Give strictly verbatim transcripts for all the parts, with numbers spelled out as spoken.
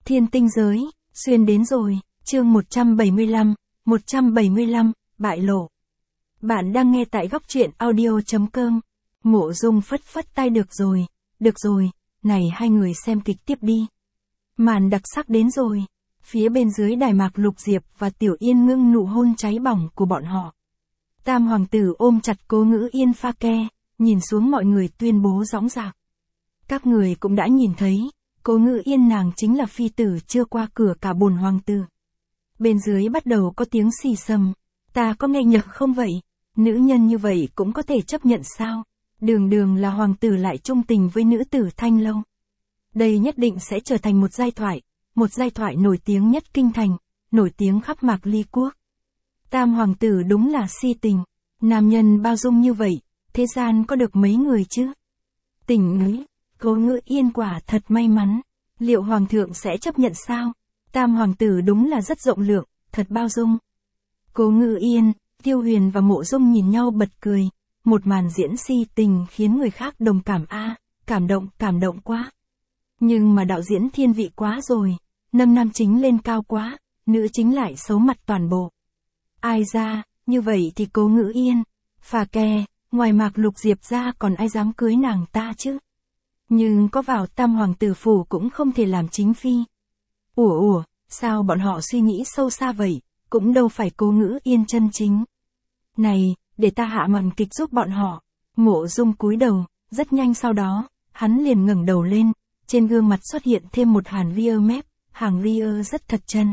Thiên tinh giới, xuyên đến rồi, chương một trăm bảy mươi lăm, một trăm bảy mươi lăm, bại lộ. Bạn đang nghe tại góc truyện audio.com. Mộ Dung phất phất tay được rồi, được rồi, này hai người xem kịch tiếp đi. Màn đặc sắc đến rồi, phía bên dưới đài Mạc Lục Diệp và Tiểu Yên ngưng nụ hôn cháy bỏng của bọn họ. Tam hoàng tử ôm chặt Cố Ngữ Yên pha ke, nhìn xuống mọi người tuyên bố dõng dạc. Các người cũng đã nhìn thấy, Cố Ngữ Yên nàng chính là phi tử chưa qua cửa cả bồn hoàng tử. Bên dưới bắt đầu có tiếng xì xầm, ta có nghe nhầm không vậy? Nữ nhân như vậy cũng có thể chấp nhận sao? Đường đường là hoàng tử lại trung tình với nữ tử Thanh Lâu. Đây nhất định sẽ trở thành một giai thoại, một giai thoại nổi tiếng nhất kinh thành, nổi tiếng khắp Mạc Ly quốc. Tam hoàng tử đúng là si tình, nam nhân bao dung như vậy, thế gian có được mấy người chứ? Tình nghĩ, Cố Ngữ Yên quả thật may mắn, liệu hoàng thượng sẽ chấp nhận sao? Tam hoàng tử đúng là rất rộng lượng, thật bao dung. Cố Ngữ Yên, Tiêu Huyền và Mộ Dung nhìn nhau bật cười, một màn diễn si tình khiến người khác đồng cảm a, cảm động, cảm động quá. Nhưng mà đạo diễn thiên vị quá rồi, nâng nam chính lên cao quá, nữ chính lại xấu mặt toàn bộ. Ai ra, như vậy thì Cố Ngữ Yên, phà kè, ngoài Mạc Lục Diệp ra còn ai dám cưới nàng ta chứ? Nhưng có vào Tam hoàng tử phủ cũng không thể làm chính phi. Ủa ủa, sao bọn họ suy nghĩ sâu xa vậy, cũng đâu phải Cố Ngữ Yên chân chính. Này, để ta hạ màn kịch giúp bọn họ. Mộ Dung cúi đầu, rất nhanh sau đó, hắn liền ngẩng đầu lên, trên gương mặt xuất hiện thêm một hàn ria mép, hàng ria rất thật chân.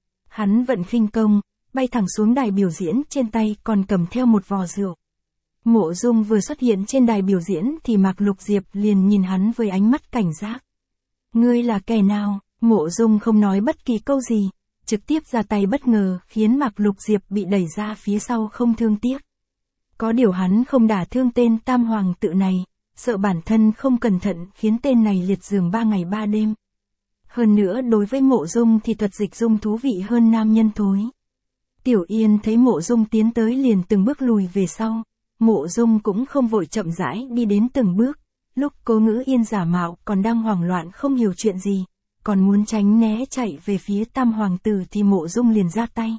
Hắn vận khinh công, bay thẳng xuống đài biểu diễn, trên tay còn cầm theo một vò rượu. Mộ Dung vừa xuất hiện trên đài biểu diễn thì Mạc Lục Diệp liền nhìn hắn với ánh mắt cảnh giác. Ngươi là kẻ nào? Mộ Dung không nói bất kỳ câu gì, trực tiếp ra tay bất ngờ khiến Mạc Lục Diệp bị đẩy ra phía sau không thương tiếc. Có điều hắn không đả thương tên Tam hoàng tử này, sợ bản thân không cẩn thận khiến tên này liệt giường ba ngày ba đêm. Hơn nữa đối với Mộ Dung thì thuật dịch dung thú vị hơn nam nhân thối. Tiểu Yên thấy Mộ Dung tiến tới liền từng bước lùi về sau, Mộ Dung cũng không vội chậm rãi đi đến từng bước, lúc Cố Ngữ Yên giả mạo còn đang hoảng loạn không hiểu chuyện gì, còn muốn tránh né chạy về phía Tam hoàng tử thì Mộ Dung liền ra tay.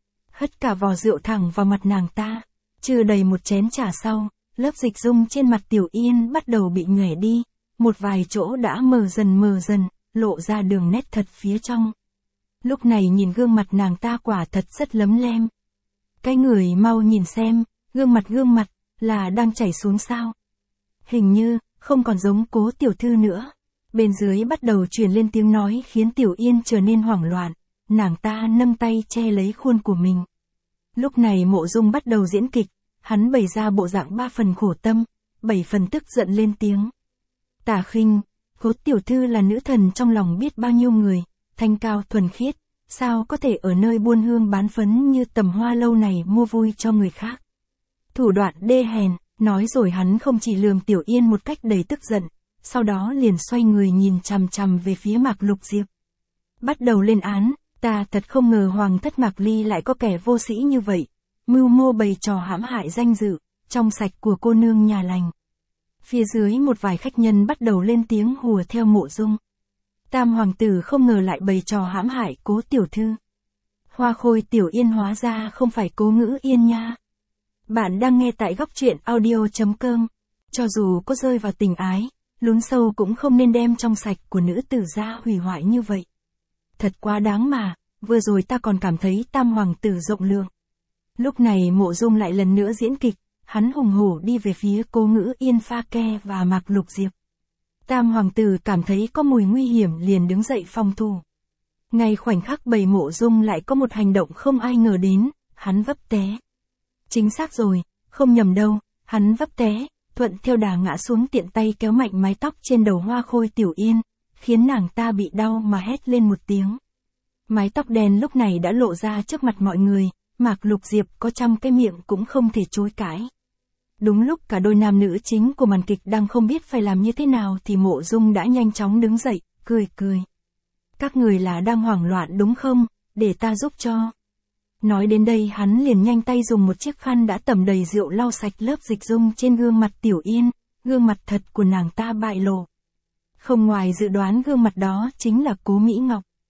Hất cả vò rượu thẳng vào mặt nàng ta, chưa đầy một chén trà sau, lớp dịch dung trên mặt Tiểu Yên bắt đầu bị nhòe đi, một vài chỗ đã mờ dần mờ dần, lộ ra đường nét thật phía trong. Lúc này nhìn gương mặt nàng ta quả thật rất lấm lem. Cái người mau nhìn xem, gương mặt gương mặt, là đang chảy xuống sao? Hình như, không còn giống Cố tiểu thư nữa. Bên dưới bắt đầu truyền lên tiếng nói khiến Tiểu Yên trở nên hoảng loạn, nàng ta nâng tay che lấy khuôn của mình. Lúc này Mộ Dung bắt đầu diễn kịch, hắn bày ra bộ dạng ba phần khổ tâm, bảy phần tức giận lên tiếng. Tả Khinh, Cố tiểu thư là nữ thần trong lòng biết bao nhiêu người, thanh cao thuần khiết, sao có thể ở nơi buôn hương bán phấn như Tầm Hoa lâu này mua vui cho người khác. Thủ đoạn đê hèn, nói rồi hắn không chỉ lườm Tiểu Yên một cách đầy tức giận, sau đó liền xoay người nhìn chằm chằm về phía Mạc Lục Diệp. Bắt đầu lên án, ta thật không ngờ hoàng thất Mạc Ly lại có kẻ vô sĩ như vậy, mưu mô bày trò hãm hại danh dự, trong sạch của cô nương nhà lành. Phía dưới một vài khách nhân bắt đầu lên tiếng hùa theo Mộ Dung. Tam hoàng tử không ngờ lại bày trò hãm hại Cố tiểu thư. Hoa khôi Tiểu Yên hóa ra không phải Cố Ngữ Yên nha. Bạn đang nghe tại góc truyện audio.com. Cho dù có rơi vào tình ái, lún sâu cũng không nên đem trong sạch của nữ tử ra hủy hoại như vậy. Thật quá đáng mà, vừa rồi ta còn cảm thấy Tam hoàng tử rộng lượng. Lúc này Mộ Dung lại lần nữa diễn kịch, hắn hùng hổ đi về phía Cố Ngữ Yên pha ke và Mạc Lục Diệp. Tam hoàng tử cảm thấy có mùi nguy hiểm liền đứng dậy phòng thủ. Ngay khoảnh khắc bầy Mộ Dung lại có một hành động không ai ngờ đến, hắn vấp té. Chính xác rồi, không nhầm đâu, hắn vấp té, thuận theo đà ngã xuống tiện tay kéo mạnh mái tóc trên đầu Hoa khôi Tiểu Yên, khiến nàng ta bị đau mà hét lên một tiếng. Mái tóc đen lúc này đã lộ ra trước mặt mọi người, Mạc Lục Diệp có trăm cái miệng cũng không thể chối cãi. Đúng lúc cả đôi nam nữ chính của màn kịch đang không biết phải làm như thế nào thì Mộ Dung đã nhanh chóng đứng dậy, cười cười. Các người là đang hoảng loạn đúng không, để ta giúp cho. Nói đến đây hắn liền nhanh tay dùng một chiếc khăn đã tẩm đầy rượu lau sạch lớp dịch dung trên gương mặt Tiểu Yên, gương mặt thật của nàng ta bại lộ. Không ngoài dự đoán gương mặt đó chính là Cố Mỹ Ngọc.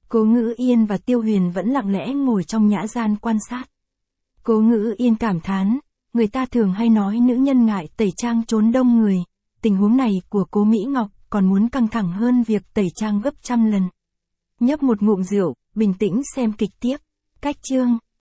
Cố Ngữ Yên và Tiêu Huyền vẫn lặng lẽ ngồi trong nhã gian quan sát. Cố Ngữ Yên cảm thán, người ta thường hay nói nữ nhân ngại tẩy trang trốn đông người, tình huống này của Cố Mỹ Ngọc còn muốn căng thẳng hơn việc tẩy trang gấp trăm lần. Nhấp một ngụm rượu, bình tĩnh xem kịch tiếp. Cách chương